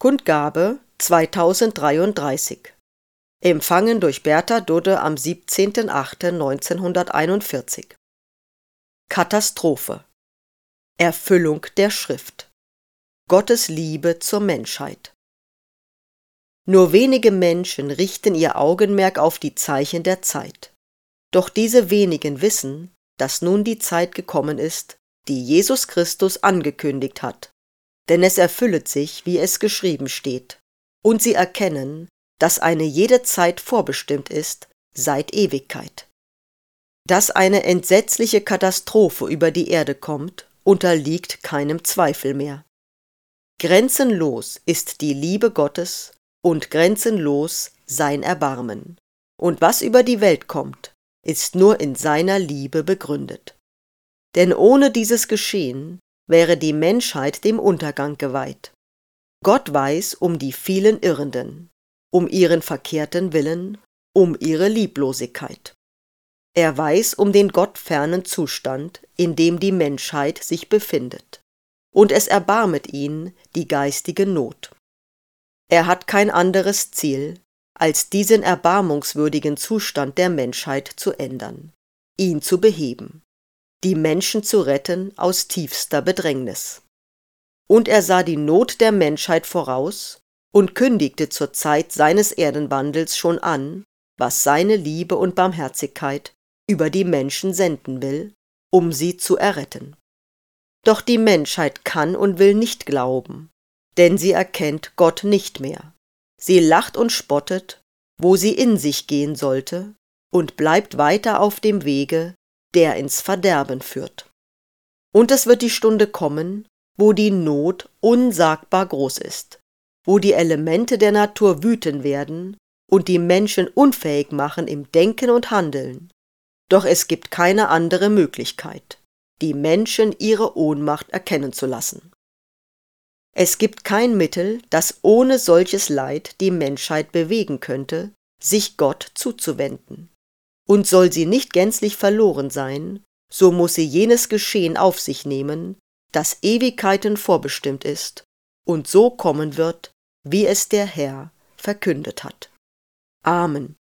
Kundgabe 2033. Empfangen durch Bertha Dudde am 17.08.1941. Katastrophe. Erfüllung der Schrift. Gottes Liebe zur Menschheit. Nur wenige Menschen richten ihr Augenmerk auf die Zeichen der Zeit. Doch diese wenigen wissen, dass nun die Zeit gekommen ist, die Jesus Christus angekündigt hat. Denn es erfüllet sich, wie es geschrieben steht. Und sie erkennen, dass eine jede Zeit vorbestimmt ist, seit Ewigkeit. Dass eine entsetzliche Katastrophe über die Erde kommt, unterliegt keinem Zweifel mehr. Grenzenlos ist die Liebe Gottes und grenzenlos sein Erbarmen. Und was über die Welt kommt, ist nur in seiner Liebe begründet. Denn ohne dieses Geschehen wäre die Menschheit dem Untergang geweiht. Gott weiß um die vielen Irrenden, um ihren verkehrten Willen, um ihre Lieblosigkeit. Er weiß um den gottfernen Zustand, in dem die Menschheit sich befindet, und es erbarmet ihn die geistige Not. Er hat kein anderes Ziel, als diesen erbarmungswürdigen Zustand der Menschheit zu ändern, ihn zu beheben, die Menschen zu retten aus tiefster Bedrängnis. Und er sah die Not der Menschheit voraus und kündigte zur Zeit seines Erdenwandels schon an, was seine Liebe und Barmherzigkeit über die Menschen senden will, um sie zu erretten. Doch die Menschheit kann und will nicht glauben, denn sie erkennt Gott nicht mehr. Sie lacht und spottet, wo sie in sich gehen sollte, und bleibt weiter auf dem Wege, der ins Verderben führt. Und es wird die Stunde kommen, wo die Not unsagbar groß ist, wo die Elemente der Natur wüten werden und die Menschen unfähig machen im Denken und Handeln. Doch es gibt keine andere Möglichkeit, die Menschen ihre Ohnmacht erkennen zu lassen. Es gibt kein Mittel, das ohne solches Leid die Menschheit bewegen könnte, sich Gott zuzuwenden. Und soll sie nicht gänzlich verloren sein, so muss sie jenes Geschehen auf sich nehmen, das Ewigkeiten vorbestimmt ist und so kommen wird, wie es der Herr verkündet hat. Amen.